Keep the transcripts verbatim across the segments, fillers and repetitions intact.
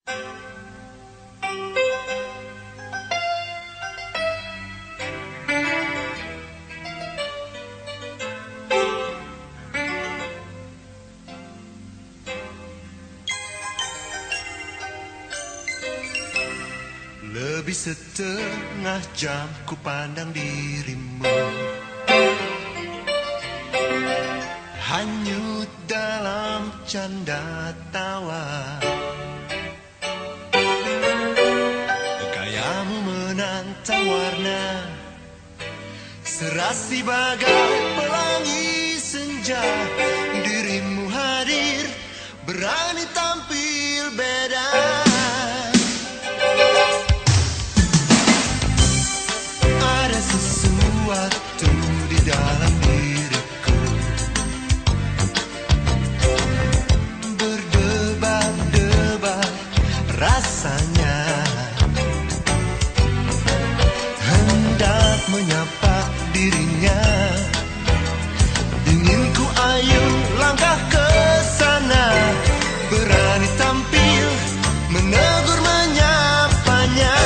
Lebih setengah jam ku pandang dirimu, hanyut dalam canda tawa. Gayamu menantang warna, serasi bagai pelangi senja. Dirimu hadir, berani tampil beda. Sesuatu di dalam diriku berdebar-debar rasanya, hendak menyapa dirinya. Ingin ku ayun langkah ke sana, berani tampil menegur menyapanya.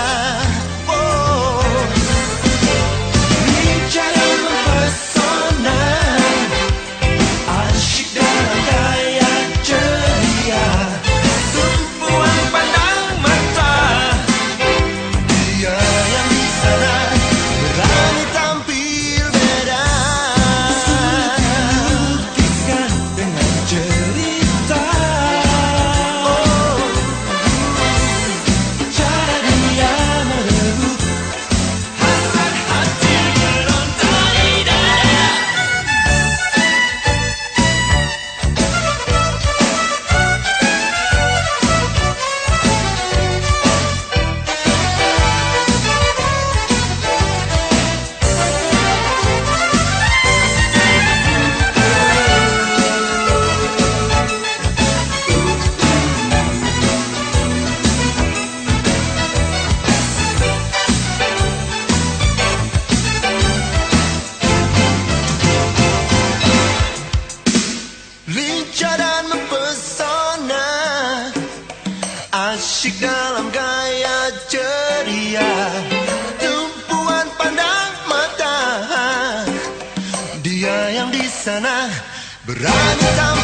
Asyik dalam gaya ceria, tumpuan pandang mata. Dia yang di sana berani tahu.